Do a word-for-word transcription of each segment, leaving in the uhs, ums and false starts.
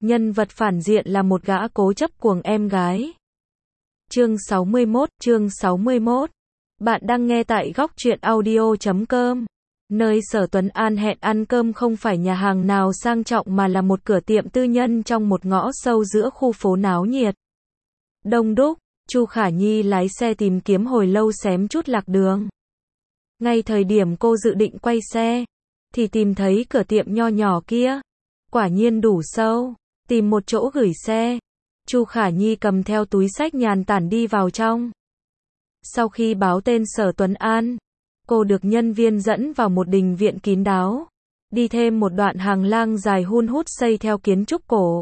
Nhân vật phản diện là một gã cố chấp cuồng em gái. Chương sáu mươi mốt, chương sáu mươi mốt. Bạn đang nghe tại góc truyện audio chấm com. Nơi Sở Tuấn An hẹn ăn cơm không phải nhà hàng nào sang trọng mà là một cửa tiệm tư nhân trong một ngõ sâu giữa khu phố náo nhiệt. Đông đúc, Chu Khả Nhi lái xe tìm kiếm hồi lâu xém chút lạc đường. Ngay thời điểm cô dự định quay xe, thì tìm thấy cửa tiệm nho nhỏ kia. Quả nhiên đủ sâu, tìm một chỗ gửi xe. Chu Khả Nhi cầm theo túi xách nhàn tản đi vào trong. Sau khi báo tên Sở Tuấn An, cô được nhân viên dẫn vào một đình viện kín đáo. Đi thêm một đoạn hành lang dài hun hút xây theo kiến trúc cổ.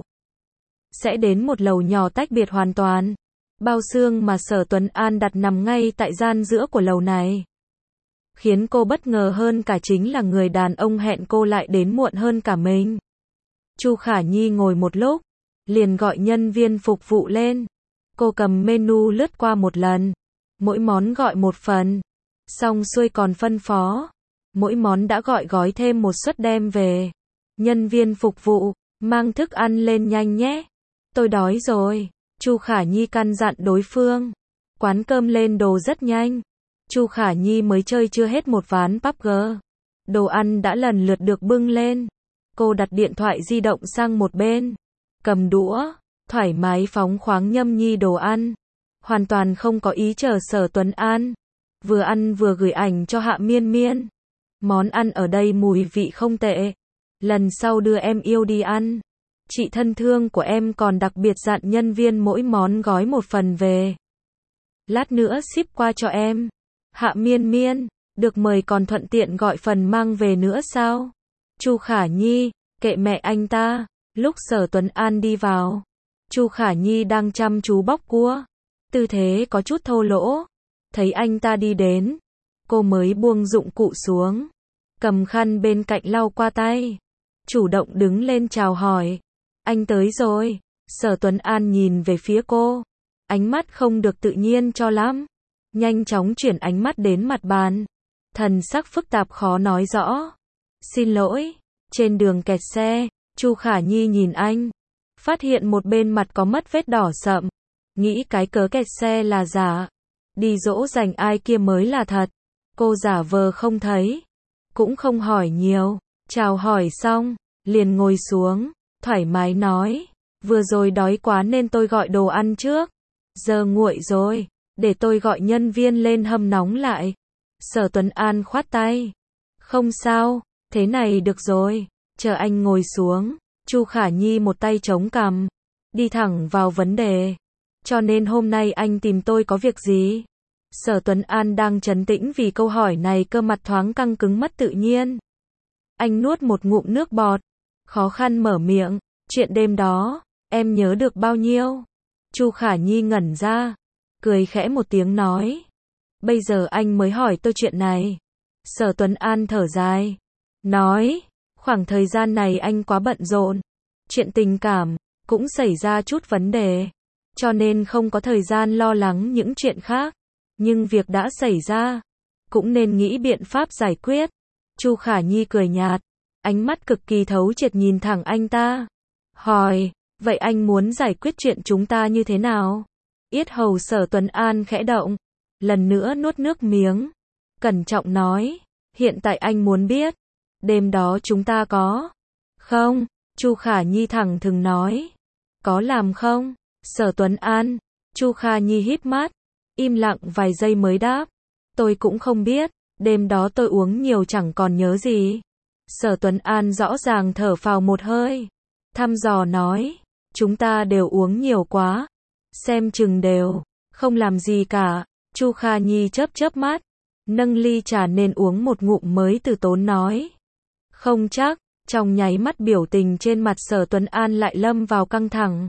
Sẽ đến một lầu nhỏ tách biệt hoàn toàn. Bao xương mà Sở Tuấn An đặt nằm ngay tại gian giữa của lầu này. Khiến cô bất ngờ hơn cả chính là người đàn ông hẹn cô lại đến muộn hơn cả mình. Chu Khả Nhi ngồi một lúc, liền gọi nhân viên phục vụ lên. Cô cầm menu lướt qua một lần. Mỗi món gọi một phần. Xong xuôi còn phân phó. Mỗi món đã gọi gói thêm một suất đem về. Nhân viên phục vụ, mang thức ăn lên nhanh nhé. Tôi đói rồi. Chu Khả Nhi căn dặn đối phương. Quán cơm lên đồ rất nhanh. Chu Khả Nhi mới chơi chưa hết một ván pê u bê giê. Đồ ăn đã lần lượt được bưng lên. Cô đặt điện thoại di động sang một bên. Cầm đũa, thoải mái phóng khoáng nhâm nhi đồ ăn. Hoàn toàn không có ý chờ Sở Tuấn An. Vừa ăn vừa gửi ảnh cho Hạ Miên Miên. Món ăn ở đây mùi vị không tệ. Lần sau đưa em yêu đi ăn. Chị thân thương của em còn đặc biệt dặn nhân viên mỗi món gói một phần về. Lát nữa ship qua cho em. Hạ Miên Miên, được mời còn thuận tiện gọi phần mang về nữa sao? Chu Khả Nhi, kệ mẹ anh ta. Lúc Sở Tuấn An đi vào, Chu Khả Nhi đang chăm chú bóc cua. Tư thế có chút thô lỗ. Thấy anh ta đi đến, cô mới buông dụng cụ xuống. Cầm khăn bên cạnh lau qua tay. Chủ động đứng lên chào hỏi. Anh tới rồi. Sở Tuấn An nhìn về phía cô. Ánh mắt không được tự nhiên cho lắm. Nhanh chóng chuyển ánh mắt đến mặt bàn. Thần sắc phức tạp khó nói rõ. Xin lỗi. Trên đường kẹt xe, Chu Khả Nhi nhìn anh. Phát hiện một bên mặt có mất vết đỏ sậm. Nghĩ cái cớ kẹt xe là giả. Đi dỗ dành ai kia mới là thật. Cô giả vờ không thấy. Cũng không hỏi nhiều. Chào hỏi xong, liền ngồi xuống. Thoải mái nói. Vừa rồi đói quá nên tôi gọi đồ ăn trước. Giờ nguội rồi. Để tôi gọi nhân viên lên hâm nóng lại. Sở Tuấn An khoát tay. Không sao, thế này được rồi. Chờ anh ngồi xuống. Chu Khả Nhi một tay chống cằm. Đi thẳng vào vấn đề. Cho nên hôm nay anh tìm tôi có việc gì? Sở Tuấn An đang trấn tĩnh vì câu hỏi này, cơ mặt thoáng căng cứng mất tự nhiên. Anh nuốt một ngụm nước bọt. Khó khăn mở miệng. Chuyện đêm đó, em nhớ được bao nhiêu? Chu Khả Nhi ngẩn ra. Cười khẽ một tiếng nói. Bây giờ anh mới hỏi tôi chuyện này. Sở Tuấn An thở dài. Nói, khoảng thời gian này anh quá bận rộn. Chuyện tình cảm, cũng xảy ra chút vấn đề. Cho nên không có thời gian lo lắng những chuyện khác. Nhưng việc đã xảy ra, cũng nên nghĩ biện pháp giải quyết. Chu Khả Nhi cười nhạt. Ánh mắt cực kỳ thấu triệt nhìn thẳng anh ta. Hỏi, vậy anh muốn giải quyết chuyện chúng ta như thế nào? Yết hầu Sở Tuấn An khẽ động. Lần nữa nuốt nước miếng. Cẩn trọng nói. Hiện tại anh muốn biết. Đêm đó chúng ta có. Không. Chu Khả Nhi thẳng thừng nói. Có làm không? Sở Tuấn An. Chu Khả Nhi híp mắt. Im lặng vài giây mới đáp. Tôi cũng không biết. Đêm đó tôi uống nhiều chẳng còn nhớ gì. Sở Tuấn An rõ ràng thở phào một hơi. Thăm dò nói. Chúng ta đều uống nhiều quá. Xem chừng đều. Không làm gì cả. Chu Khả Nhi chớp chớp mắt. Nâng ly trà nên uống một ngụm mới từ tốn nói. Không chắc. Trong nháy mắt biểu tình trên mặt Sở Tuấn An lại lâm vào căng thẳng.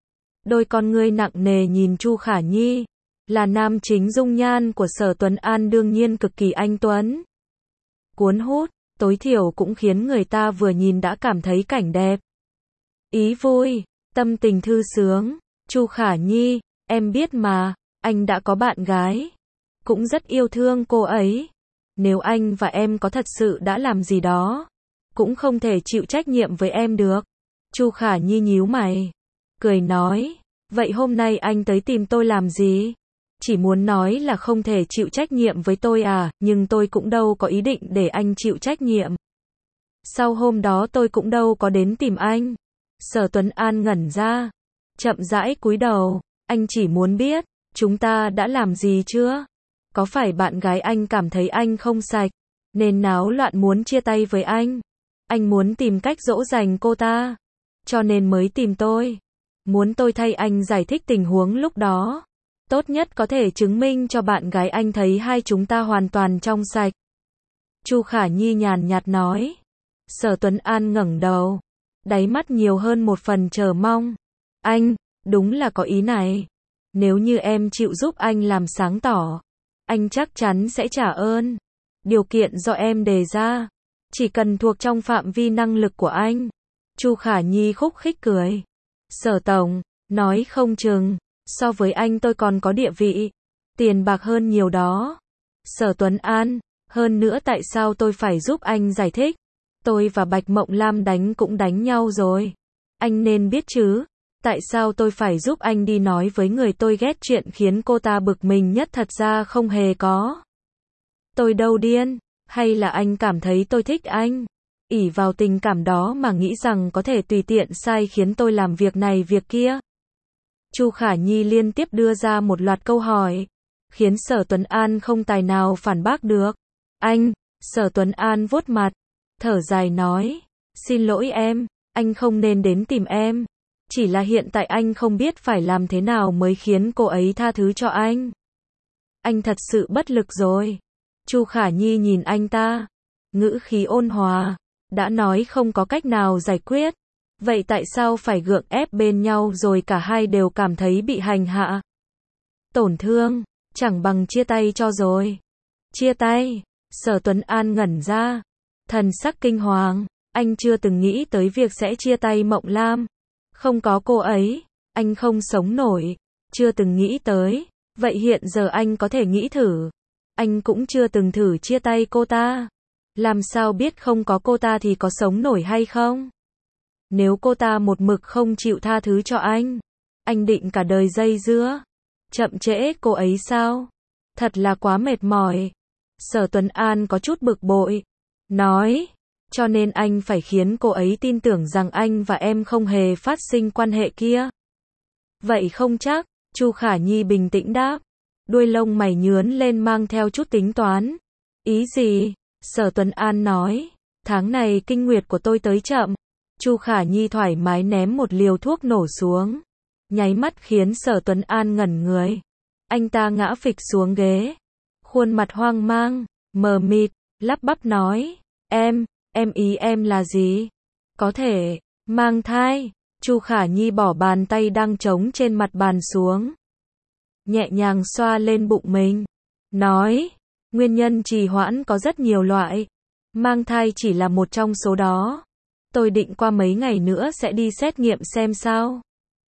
Đôi con ngươi nặng nề nhìn Chu Khả Nhi. Là nam chính, dung nhan của Sở Tuấn An đương nhiên cực kỳ anh tuấn. Cuốn hút, tối thiểu cũng khiến người ta vừa nhìn đã cảm thấy cảnh đẹp. Ý vui, tâm tình thư sướng. Chu Khả Nhi, em biết mà, anh đã có bạn gái. Cũng rất yêu thương cô ấy. Nếu anh và em có thật sự đã làm gì đó, cũng không thể chịu trách nhiệm với em được. Chu Khả Nhi nhíu mày, cười nói, vậy hôm nay anh tới tìm tôi làm gì? Chỉ muốn nói là không thể chịu trách nhiệm với tôi à, nhưng tôi cũng đâu có ý định để anh chịu trách nhiệm. Sau hôm đó tôi cũng đâu có đến tìm anh. Sở Tuấn An ngẩn ra, chậm rãi cúi đầu, anh chỉ muốn biết, chúng ta đã làm gì chưa? Có phải bạn gái anh cảm thấy anh không sạch, nên náo loạn muốn chia tay với anh? Anh muốn tìm cách dỗ dành cô ta, cho nên mới tìm tôi. Muốn tôi thay anh giải thích tình huống lúc đó. Tốt nhất có thể chứng minh cho bạn gái anh thấy hai chúng ta hoàn toàn trong sạch. Chu Khả Nhi nhàn nhạt nói. Sở Tuấn An ngẩng đầu, đáy mắt nhiều hơn một phần chờ mong. Anh, đúng là có ý này. Nếu như em chịu giúp anh làm sáng tỏ, anh chắc chắn sẽ trả ơn. Điều kiện do em đề ra, chỉ cần thuộc trong phạm vi năng lực của anh. Chu Khả Nhi khúc khích cười. Sở Tổng, nói không chừng, so với anh tôi còn có địa vị, tiền bạc hơn nhiều đó. Sở Tuấn An, hơn nữa tại sao tôi phải giúp anh giải thích? Tôi và Bạch Mộng Lam đánh cũng đánh nhau rồi. Anh nên biết chứ, tại sao tôi phải giúp anh đi nói với người tôi ghét chuyện khiến cô ta bực mình nhất thật ra không hề có. Tôi đâu điên, hay là anh cảm thấy tôi thích anh? Ỷ vào tình cảm đó mà nghĩ rằng có thể tùy tiện sai khiến tôi làm việc này việc kia. Chu Khả Nhi liên tiếp đưa ra một loạt câu hỏi, khiến Sở Tuấn An không tài nào phản bác được. Anh, Sở Tuấn An vuốt mặt, thở dài nói, xin lỗi em, anh không nên đến tìm em. Chỉ là hiện tại anh không biết phải làm thế nào mới khiến cô ấy tha thứ cho anh. Anh thật sự bất lực rồi. Chu Khả Nhi nhìn anh ta, ngữ khí ôn hòa, đã nói không có cách nào giải quyết. Vậy tại sao phải gượng ép bên nhau rồi cả hai đều cảm thấy bị hành hạ? Tổn thương, chẳng bằng chia tay cho rồi. Chia tay? Sở Tuấn An ngẩn ra, thần sắc kinh hoàng, anh chưa từng nghĩ tới việc sẽ chia tay Mộng Lam. Không có cô ấy, anh không sống nổi, chưa từng nghĩ tới, vậy hiện giờ anh có thể nghĩ thử. Anh cũng chưa từng thử chia tay cô ta. Làm sao biết không có cô ta thì có sống nổi hay không? Nếu cô ta một mực không chịu tha thứ cho anh, anh định cả đời dây dưa, chậm trễ cô ấy sao? Thật là quá mệt mỏi. Sở Tuấn An có chút bực bội, nói, cho nên anh phải khiến cô ấy tin tưởng rằng anh và em không hề phát sinh quan hệ kia. Vậy không chắc, Chu Khả Nhi bình tĩnh đáp, đuôi lông mày nhướn lên mang theo chút tính toán. Ý gì? Sở Tuấn An nói, tháng này kinh nguyệt của tôi tới chậm. Chu Khả Nhi thoải mái ném một liều thuốc nổ xuống, nháy mắt khiến Sở Tuấn An ngẩn người. Anh ta ngã phịch xuống ghế, khuôn mặt hoang mang, mờ mịt, lắp bắp nói, em, em ý em là gì? Có thể, mang thai. Chu Khả Nhi bỏ bàn tay đang trống trên mặt bàn xuống, nhẹ nhàng xoa lên bụng mình, nói, nguyên nhân trì hoãn có rất nhiều loại, mang thai chỉ là một trong số đó. Tôi định qua mấy ngày nữa sẽ đi xét nghiệm xem sao.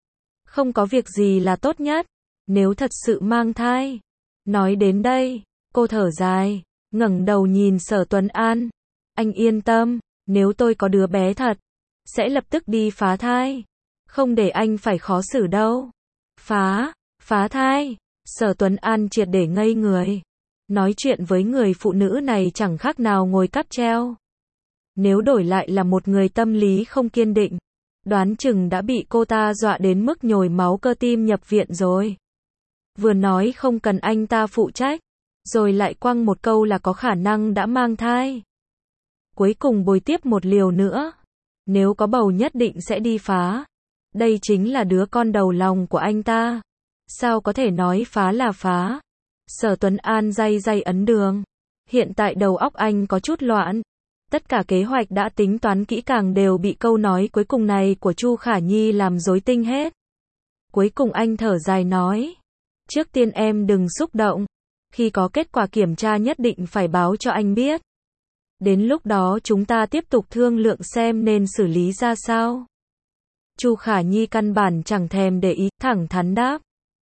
Không có việc gì là tốt nhất, nếu thật sự mang thai. Nói đến đây, cô thở dài, ngẩng đầu nhìn Sở Tuấn An. Anh yên tâm, nếu tôi có đứa bé thật, sẽ lập tức đi phá thai. Không để anh phải khó xử đâu. Phá, phá thai. Sở Tuấn An triệt để ngây người. Nói chuyện với người phụ nữ này chẳng khác nào ngồi cáp treo. Nếu đổi lại là một người tâm lý không kiên định, đoán chừng đã bị cô ta dọa đến mức nhồi máu cơ tim nhập viện rồi. Vừa nói không cần anh ta phụ trách, rồi lại quăng một câu là có khả năng đã mang thai. Cuối cùng bồi tiếp một liều nữa. Nếu có bầu nhất định sẽ đi phá. Đây chính là đứa con đầu lòng của anh ta. Sao có thể nói phá là phá? Sở Tuấn An day day ấn đường. Hiện tại đầu óc anh có chút loạn. Tất cả kế hoạch đã tính toán kỹ càng đều bị câu nói cuối cùng này của Chu Khả Nhi làm rối tinh hết. Cuối cùng anh thở dài nói, trước tiên em đừng xúc động, khi có kết quả kiểm tra nhất định phải báo cho anh biết. Đến lúc đó chúng ta tiếp tục thương lượng xem nên xử lý ra sao. Chu Khả Nhi căn bản chẳng thèm để ý, thẳng thắn đáp.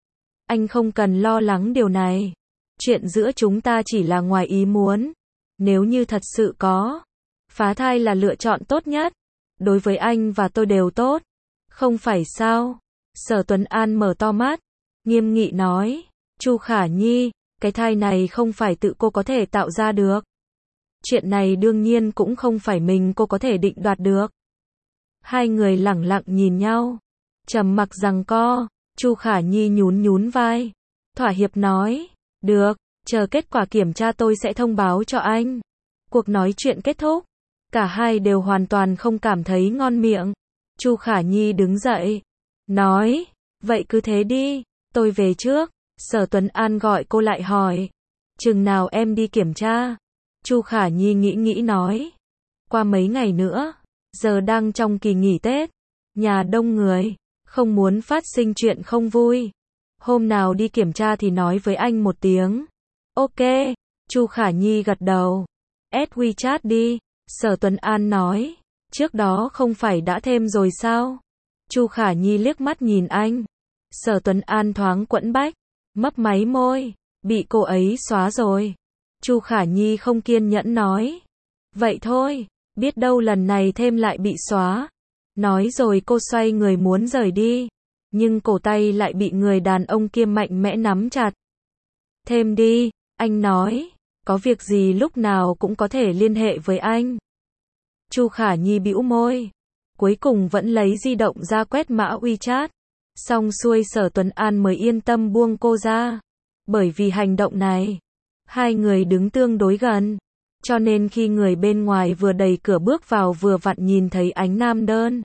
Anh không cần lo lắng điều này. Chuyện giữa chúng ta chỉ là ngoài ý muốn. Nếu như thật sự có, phá thai là lựa chọn tốt nhất. đối với anh và tôi đều tốt. Không phải sao? Sở Tuấn An mở to mắt, nghiêm nghị nói, Chu Khả Nhi, cái thai này không phải tự cô có thể tạo ra được. Chuyện này đương nhiên cũng không phải mình cô có thể định đoạt được. Hai người lẳng lặng nhìn nhau, trầm mặc giằng co. Chu Khả Nhi nhún nhún vai, thỏa hiệp nói, được, chờ kết quả kiểm tra tôi sẽ thông báo cho anh. Cuộc nói chuyện kết thúc, cả hai đều hoàn toàn không cảm thấy ngon miệng. Chu Khả Nhi đứng dậy, nói, vậy cứ thế đi, tôi về trước. Sở Tuấn An gọi cô lại hỏi, chừng nào em đi kiểm tra? Chu Khả Nhi nghĩ nghĩ nói, qua mấy ngày nữa, giờ đang trong kỳ nghỉ Tết, nhà đông người, không muốn phát sinh chuyện không vui. Hôm nào đi kiểm tra thì nói với anh một tiếng. Ok, Chu Khả Nhi gật đầu. Add WeChat đi, Sở Tuấn An nói, trước đó không phải đã thêm rồi sao? Chu Khả Nhi liếc mắt nhìn anh. Sở Tuấn An thoáng quẫn bách, mấp máy môi, bị cô ấy xóa rồi. Chu Khả Nhi không kiên nhẫn nói, vậy thôi, biết đâu lần này thêm lại bị xóa. Nói rồi cô xoay người muốn rời đi, nhưng cổ tay lại bị người đàn ông kia mạnh mẽ nắm chặt. Thêm đi, anh nói, có việc gì lúc nào cũng có thể liên hệ với anh. Chu Khả Nhi bĩu môi, cuối cùng vẫn lấy di động ra quét mã WeChat. Xong xuôi Sở Tuấn An mới yên tâm buông cô ra. Bởi vì hành động này, hai người đứng tương đối gần, cho nên khi người bên ngoài vừa đẩy cửa bước vào vừa vặn nhìn thấy ánh nam đơn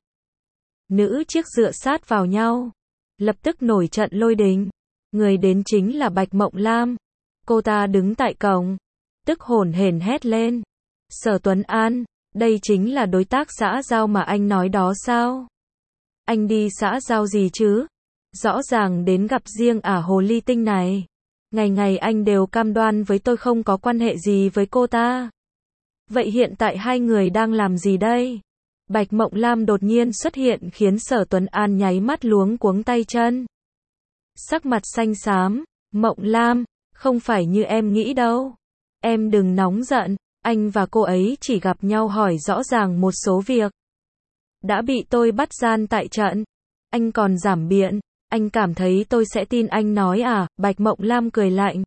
nữ chiếc dựa sát vào nhau, lập tức nổi trận lôi đình. Người đến chính là Bạch Mộng Lam. Cô ta đứng tại cổng, tức hổn hển hét lên, Sở Tuấn An, đây chính là đối tác xã giao mà anh nói đó sao? Anh đi xã giao gì chứ? Rõ ràng đến gặp riêng ả hồ ly tinh này. Ngày ngày anh đều cam đoan với tôi không có quan hệ gì với cô ta. Vậy hiện tại hai người đang làm gì đây? Bạch Mộng Lam đột nhiên xuất hiện khiến Sở Tuấn An nháy mắt luống cuống tay chân. Sắc mặt xanh xám, Mộng Lam, không phải như em nghĩ đâu. Em đừng nóng giận, anh và cô ấy chỉ gặp nhau hỏi rõ ràng một số việc. Đã bị tôi bắt gian tại trận. Anh còn giảm biện, anh cảm thấy tôi sẽ tin anh nói à? Bạch Mộng Lam cười lạnh.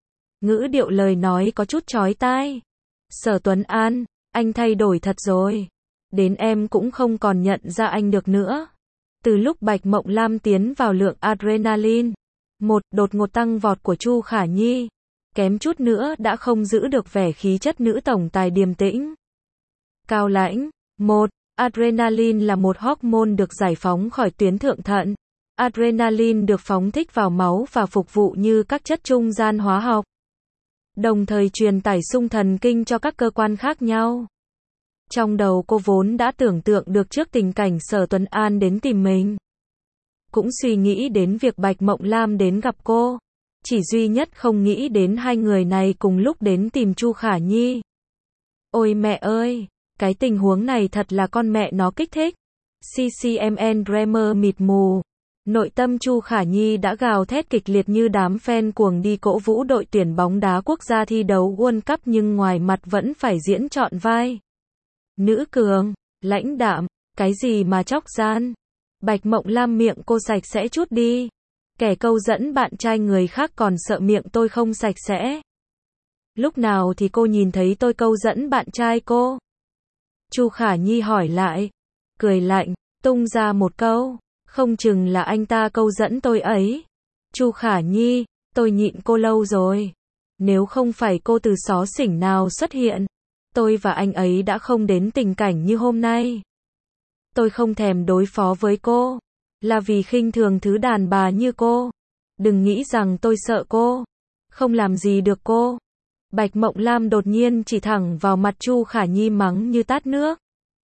Ngữ điệu lời nói có chút chói tai. Sở Tuấn An, anh thay đổi thật rồi. Đến em cũng không còn nhận ra anh được nữa. Từ lúc Bạch Mộng Lam tiến vào lượng adrenaline, một đột ngột tăng vọt của Chu Khả Nhi, kém chút nữa đã không giữ được vẻ khí chất nữ tổng tài điềm tĩnh. Cao lãnh, một, adrenaline là một hormone được giải phóng khỏi tuyến thượng thận. Adrenaline được phóng thích vào máu và phục vụ như các chất trung gian hóa học, đồng thời truyền tải xung thần kinh cho các cơ quan khác nhau. Trong đầu cô vốn đã tưởng tượng được trước tình cảnh Sở Tuấn An đến tìm mình. Cũng suy nghĩ đến việc Bạch Mộng Lam đến gặp cô. Chỉ duy nhất không nghĩ đến hai người này cùng lúc đến tìm Chu Khả Nhi. Ôi mẹ ơi, cái tình huống này thật là con mẹ nó kích thích. xê xê em en Dreamer mịt mù. Nội tâm Chu Khả Nhi đã gào thét kịch liệt như đám fan cuồng đi cổ vũ đội tuyển bóng đá quốc gia thi đấu World Cup, nhưng ngoài mặt vẫn phải diễn trọn vai nữ cường, lãnh đạm, cái gì mà chóc gian. Bạch Mộng Lam, miệng cô sạch sẽ chút đi. Kẻ câu dẫn bạn trai người khác còn sợ miệng tôi không sạch sẽ. Lúc nào thì cô nhìn thấy tôi câu dẫn bạn trai cô? Chu Khả Nhi hỏi lại, cười lạnh, tung ra một câu, không chừng là anh ta câu dẫn tôi ấy. Chu Khả Nhi, tôi nhịn cô lâu rồi. Nếu không phải cô từ xó xỉnh nào xuất hiện, tôi và anh ấy đã không đến tình cảnh như hôm nay. Tôi không thèm đối phó với cô, là vì khinh thường thứ đàn bà như cô. Đừng nghĩ rằng tôi sợ cô, không làm gì được cô. Bạch Mộng Lam đột nhiên chỉ thẳng vào mặt Chu Khả Nhi mắng như tát nước.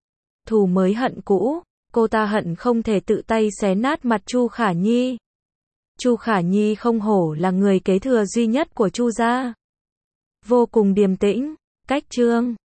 Thù mới hận cũ, cô ta hận không thể tự tay xé nát mặt Chu Khả Nhi. Chu Khả Nhi không hổ là người kế thừa duy nhất của Chu gia. Vô cùng điềm tĩnh, cách chương